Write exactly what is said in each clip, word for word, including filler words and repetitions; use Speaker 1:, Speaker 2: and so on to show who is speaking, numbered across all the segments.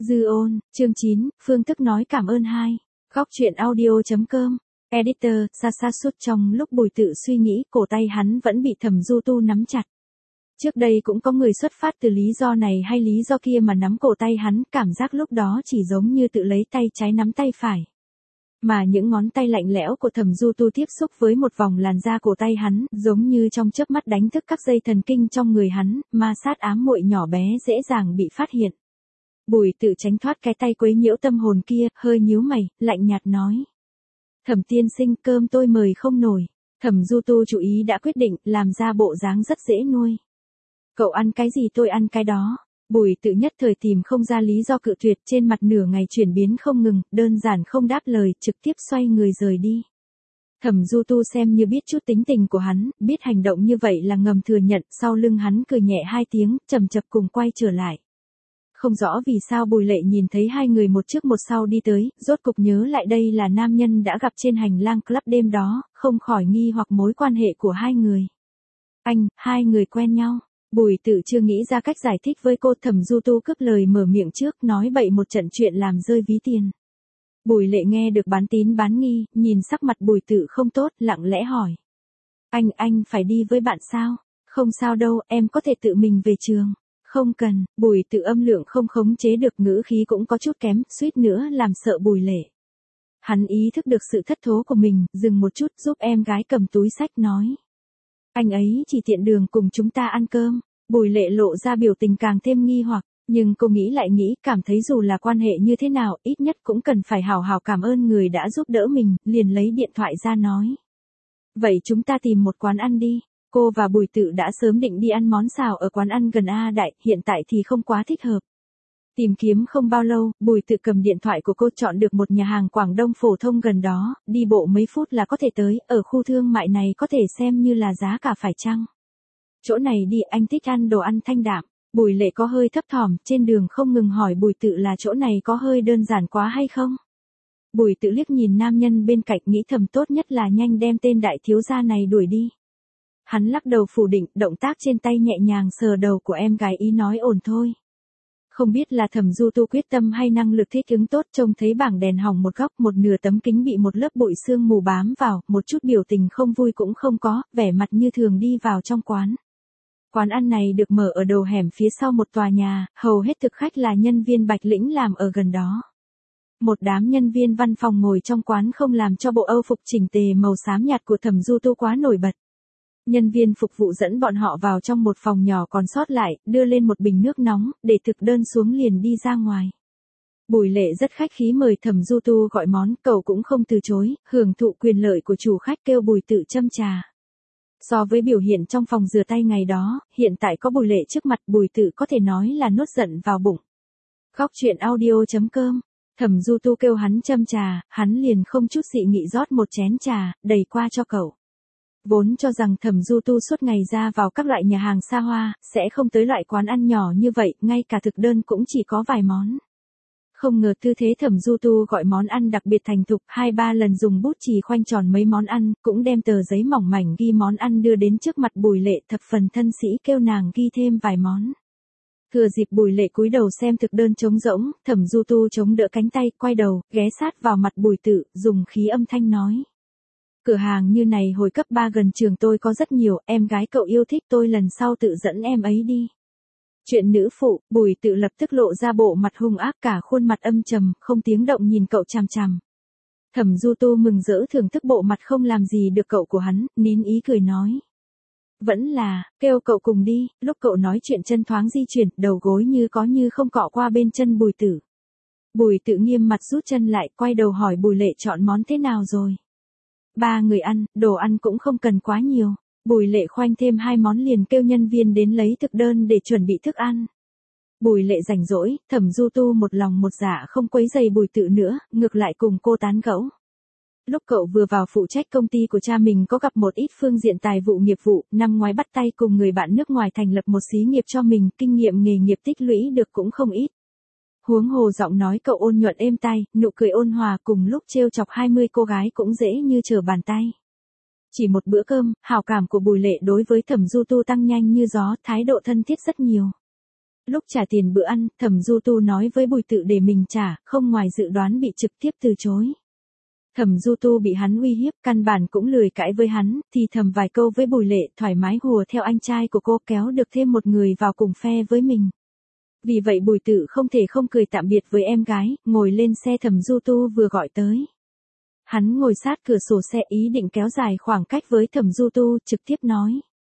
Speaker 1: Dư ôn, chương chín, Phương Tức nói cảm ơn hai. Góc truyện audio.com. Editor, xa xa suốt trong lúc Bùi Tự suy nghĩ, cổ tay hắn vẫn bị Thẩm Du Tu nắm chặt. Trước đây cũng có người xuất phát từ lý do này hay lý do kia mà nắm cổ tay hắn, cảm giác lúc đó chỉ giống như tự lấy tay trái nắm tay phải. Mà những ngón tay lạnh lẽo của Thẩm Du Tu tiếp xúc với một vòng làn da cổ tay hắn, giống như trong chớp mắt đánh thức các dây thần kinh trong người hắn, ma sát ám muội nhỏ bé dễ dàng bị phát hiện. Bùi Tự tránh thoát cái tay quấy nhiễu tâm hồn kia, hơi nhíu mày, lạnh nhạt nói. Thẩm tiên sinh, cơm tôi mời không nổi. Thẩm Du Tu chú ý đã quyết định, làm ra bộ dáng rất dễ nuôi. Cậu ăn cái gì tôi ăn cái đó. Bùi Tự nhất thời tìm không ra lý do cự tuyệt, trên mặt nửa ngày chuyển biến không ngừng, đơn giản không đáp lời, trực tiếp xoay người rời đi. Thẩm Du Tu xem như biết chút tính tình của hắn, biết hành động như vậy là ngầm thừa nhận, sau lưng hắn cười nhẹ hai tiếng, chậm chậm cùng quay trở lại. Không rõ vì sao Bùi Lệ nhìn thấy hai người một trước một sau đi tới, rốt cục nhớ lại đây là nam nhân đã gặp trên hành lang club đêm đó, không khỏi nghi hoặc mối quan hệ của hai người. Anh, hai người quen nhau. Bùi Tự chưa nghĩ ra cách giải thích với cô. Thẩm Du Tu cướp lời mở miệng trước, nói bậy một trận chuyện làm rơi ví tiền. Bùi Lệ nghe được bán tín bán nghi, nhìn sắc mặt Bùi Tự không tốt, lặng lẽ hỏi. Anh, anh phải đi với bạn sao? Không sao đâu, em có thể tự mình về trường. Không cần. Bùi Tự âm lượng không khống chế được, ngữ khí cũng có chút kém, suýt nữa làm sợ Bùi Lệ. Hắn ý thức được sự thất thố của mình, dừng một chút, giúp em gái cầm túi sách nói. Anh ấy chỉ tiện đường cùng chúng ta ăn cơm. Bùi Lệ lộ ra biểu tình càng thêm nghi hoặc, nhưng cô nghĩ lại nghĩ, cảm thấy dù là quan hệ như thế nào, ít nhất cũng cần phải hào hào cảm ơn người đã giúp đỡ mình, liền lấy điện thoại ra nói. Vậy chúng ta tìm một quán ăn đi. Cô và Bùi Tự đã sớm định đi ăn món xào ở quán ăn gần A Đại, hiện tại thì không quá thích hợp. Tìm kiếm không bao lâu, Bùi Tự cầm điện thoại của cô chọn được một nhà hàng Quảng Đông phổ thông gần đó, đi bộ mấy phút là có thể tới, ở khu thương mại này có thể xem như là giá cả phải chăng. Chỗ này đi, anh thích ăn đồ ăn thanh đạm. Bùi Lệ có hơi thấp thỏm, trên đường không ngừng hỏi Bùi Tự là chỗ này có hơi đơn giản quá hay không. Bùi Tự liếc nhìn nam nhân bên cạnh, nghĩ thầm tốt nhất là nhanh đem tên đại thiếu gia này đuổi đi. Hắn lắc đầu phủ định, động tác trên tay nhẹ nhàng sờ đầu của em gái, ý nói ổn thôi. Không biết là Thẩm Du Tu quyết tâm hay năng lực thích ứng tốt, trông thấy bảng đèn hỏng một góc, một nửa tấm kính bị một lớp bụi sương mù bám vào, một chút biểu tình không vui cũng không có, vẻ mặt như thường đi vào trong quán. Quán ăn này được mở ở đầu hẻm phía sau một tòa nhà, hầu hết thực khách là nhân viên Bạch Lĩnh làm ở gần đó. Một đám nhân viên văn phòng ngồi trong quán không làm cho bộ âu phục chỉnh tề màu xám nhạt của Thẩm Du Tu quá nổi bật. Nhân viên phục vụ dẫn bọn họ vào trong một phòng nhỏ còn sót lại, đưa lên một bình nước nóng, để thực đơn xuống liền đi ra ngoài. Bùi Lệ rất khách khí mời Thẩm Du Tu gọi món, cậu cũng không từ chối, hưởng thụ quyền lợi của chủ khách, kêu Bùi Tự châm trà. So với biểu hiện trong phòng rửa tay ngày đó, hiện tại có Bùi Lệ trước mặt, Bùi Tự có thể nói là nuốt giận vào bụng. Góc truyện audio.com. Thẩm Du Tu kêu hắn châm trà, hắn liền không chút dị nghị rót một chén trà, đầy qua cho cậu. Vốn cho rằng Thẩm Du Tu suốt ngày ra vào các loại nhà hàng xa hoa, sẽ không tới loại quán ăn nhỏ như vậy, ngay cả thực đơn cũng chỉ có vài món. Không ngờ tư thế Thẩm Du Tu gọi món ăn đặc biệt thành thục, hai ba lần dùng bút chì khoanh tròn mấy món ăn, cũng đem tờ giấy mỏng mảnh ghi món ăn đưa đến trước mặt Bùi Lệ, thập phần thân sĩ kêu nàng ghi thêm vài món. Thừa dịp Bùi Lệ cúi đầu xem thực đơn trống rỗng, Thẩm Du Tu chống đỡ cánh tay, quay đầu, ghé sát vào mặt Bùi Tự, dùng khí âm thanh nói. Cửa hàng như này hồi cấp ba gần trường tôi có rất nhiều, em gái cậu yêu thích tôi lần sau tự dẫn em ấy đi. Chuyện nữ phụ. Bùi Tự lập tức lộ ra bộ mặt hung ác, cả khuôn mặt âm trầm, không tiếng động nhìn cậu chằm chằm. Thẩm Du Tu mừng rỡ thưởng thức bộ mặt không làm gì được cậu của hắn, nín ý cười nói. Vẫn là, kêu cậu cùng đi. Lúc cậu nói chuyện chân thoáng di chuyển, đầu gối như có như không cọ qua bên chân Bùi Tự. Bùi Tự nghiêm mặt rút chân lại, quay đầu hỏi Bùi Lệ chọn món thế nào rồi. Ba người ăn, đồ ăn cũng không cần quá nhiều. Bùi Lệ khoanh thêm hai món liền kêu nhân viên đến lấy thực đơn để chuẩn bị thức ăn. Bùi Lệ rảnh rỗi, Thẩm Du Tu một lòng một dạ không quấy rầy Bùi Tự nữa, ngược lại cùng cô tán gẫu. Lúc cậu vừa vào phụ trách công ty của cha mình có gặp một ít phương diện tài vụ nghiệp vụ, năm ngoái bắt tay cùng người bạn nước ngoài thành lập một xí nghiệp cho mình, kinh nghiệm nghề nghiệp tích lũy được cũng không ít. Huống hồ giọng nói cậu ôn nhuận êm tai, nụ cười ôn hòa, cùng lúc trêu chọc hai mươi cô gái cũng dễ như trở bàn tay. Chỉ một bữa cơm, hảo cảm của Bùi Lệ đối với Thẩm Du Tu tăng nhanh như gió, thái độ thân thiết rất nhiều. Lúc trả tiền bữa ăn, Thẩm Du Tu nói với Bùi Tự để mình trả, không ngoài dự đoán bị trực tiếp từ chối. Thẩm Du Tu bị hắn uy hiếp, căn bản cũng lười cãi với hắn, thì thầm vài câu với Bùi Lệ, thoải mái hùa theo anh trai của cô, kéo được thêm một người vào cùng phe với mình. Vì vậy Bùi Tự không thể không cười tạm biệt với em gái, ngồi lên xe Thẩm Du Tu vừa gọi tới. Hắn ngồi sát cửa sổ xe ý định kéo dài khoảng cách với Thẩm Du Tu, trực tiếp nói.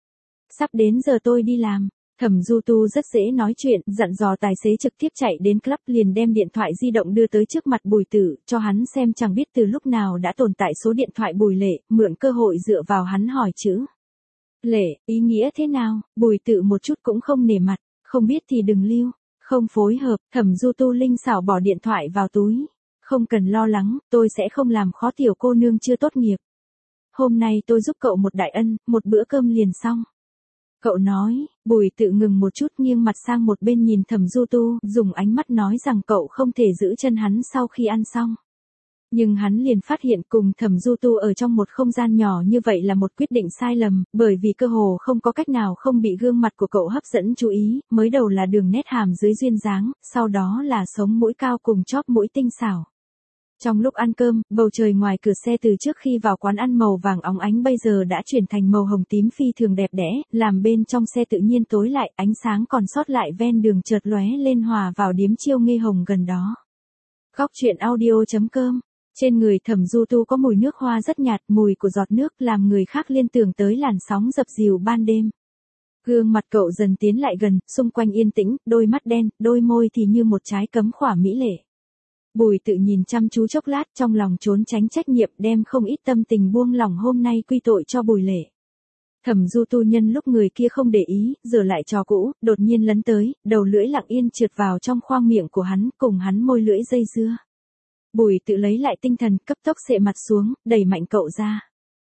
Speaker 1: Sắp đến giờ tôi đi làm. Thẩm Du Tu rất dễ nói chuyện, dặn dò tài xế trực tiếp chạy đến club, liền đem điện thoại di động đưa tới trước mặt Bùi Tự, cho hắn xem, chẳng biết từ lúc nào đã tồn tại số điện thoại Bùi Lệ, mượn cơ hội dựa vào hắn hỏi chữ. Lệ, ý nghĩa thế nào? Bùi Tự một chút cũng không nể mặt, không biết thì đừng lưu, không phối hợp. Thẩm Du Tu linh xảo bỏ điện thoại vào túi. Không cần lo lắng, tôi sẽ không làm khó tiểu cô nương chưa tốt nghiệp. Hôm nay tôi giúp cậu một đại ân, một bữa cơm liền xong. Cậu nói. Bùi Tự ngừng một chút, nghiêng mặt sang một bên nhìn Thẩm Du Tu, dùng ánh mắt nói rằng cậu không thể giữ chân hắn sau khi ăn xong. Nhưng hắn liền phát hiện cùng Thẩm Du Tu ở trong một không gian nhỏ như vậy là một quyết định sai lầm, bởi vì cơ hồ không có cách nào không bị gương mặt của cậu hấp dẫn chú ý, mới đầu là đường nét hàm dưới duyên dáng, sau đó là sống mũi cao cùng chóp mũi tinh xảo. Trong lúc ăn cơm, bầu trời ngoài cửa xe từ trước khi vào quán ăn màu vàng óng ánh bây giờ đã chuyển thành màu hồng tím phi thường đẹp đẽ, làm bên trong xe tự nhiên tối lại, ánh sáng còn sót lại ven đường chợt lóe lên hòa vào điếm chiêu ngây hồng gần đó. Góc truyện audio chấm com. Trên người Thẩm Du Tu có mùi nước hoa rất nhạt, mùi của giọt nước làm người khác liên tưởng tới làn sóng dập dìu ban đêm. Gương mặt cậu dần tiến lại gần, xung quanh yên tĩnh, đôi mắt đen, đôi môi thì như một trái cấm khỏa mỹ lệ. Bùi Tự nhìn chăm chú chốc lát, trong lòng trốn tránh trách nhiệm, đem không ít tâm tình buông lỏng hôm nay quy tội cho Bùi Lệ. Thẩm Du Tu nhân lúc người kia không để ý, giờ lại trò cũ, đột nhiên lấn tới, đầu lưỡi lặng yên trượt vào trong khoang miệng của hắn, cùng hắn môi lưỡi dây dưa. Bùi Tự lấy lại tinh thần, cấp tốc xệ mặt xuống, đẩy mạnh cậu ra.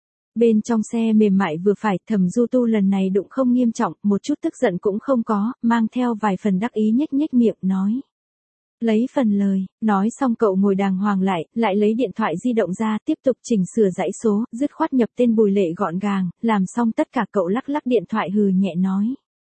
Speaker 1: Bên trong xe mềm mại vừa phải, Thẩm Du Tu lần này đụng không nghiêm trọng, một chút tức giận cũng không có, mang theo vài phần đắc ý nhếch nhếch miệng nói. Lấy phần lời, nói xong cậu ngồi đàng hoàng lại, lại lấy điện thoại di động ra, tiếp tục chỉnh sửa dãy số, dứt khoát nhập tên Bùi Lệ gọn gàng, làm xong tất cả cậu lắc lắc điện thoại hừ nhẹ nói.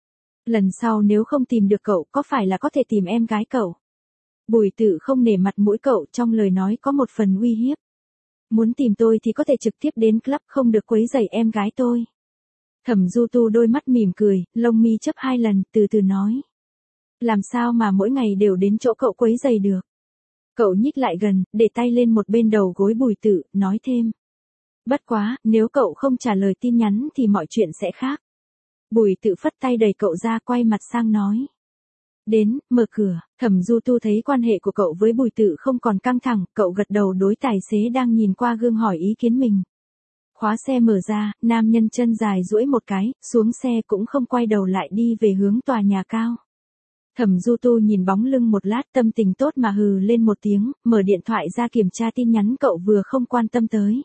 Speaker 1: Lần sau nếu không tìm được cậu, có phải là có thể tìm em gái cậu? Bùi Tự không nể mặt mũi cậu, trong lời nói có một phần uy hiếp. Muốn tìm tôi thì có thể trực tiếp đến club, không được quấy rầy em gái tôi. Thẩm Du Tu đôi mắt mỉm cười, lông mi chớp hai lần, từ từ nói. Làm sao mà mỗi ngày đều đến chỗ cậu quấy rầy được? Cậu nhích lại gần, để tay lên một bên đầu gối Bùi Tự, nói thêm. Bất quá, nếu cậu không trả lời tin nhắn thì mọi chuyện sẽ khác. Bùi Tự phất tay đẩy cậu ra, quay mặt sang nói. Đến, mở cửa. Thẩm Du Tu thấy quan hệ của cậu với Bùi Tự không còn căng thẳng, cậu gật đầu đối tài xế đang nhìn qua gương hỏi ý kiến mình. Khóa xe mở ra, nam nhân chân dài duỗi một cái, xuống xe cũng không quay đầu lại đi về hướng tòa nhà cao. Thẩm Du Tu nhìn bóng lưng một lát, tâm tình tốt mà hừ lên một tiếng, mở điện thoại ra kiểm tra tin nhắn cậu vừa không quan tâm tới.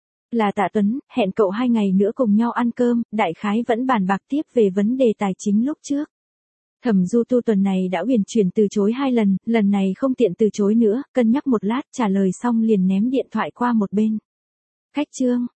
Speaker 1: Là Tạ Tuấn, hẹn cậu hai ngày nữa cùng nhau ăn cơm, đại khái vẫn bàn bạc tiếp về vấn đề tài chính lúc trước. Thẩm Du Tu tuần này đã uyển chuyển từ chối hai lần, lần này không tiện từ chối nữa, cân nhắc một lát, trả lời xong liền ném điện thoại qua một bên. Khách trương,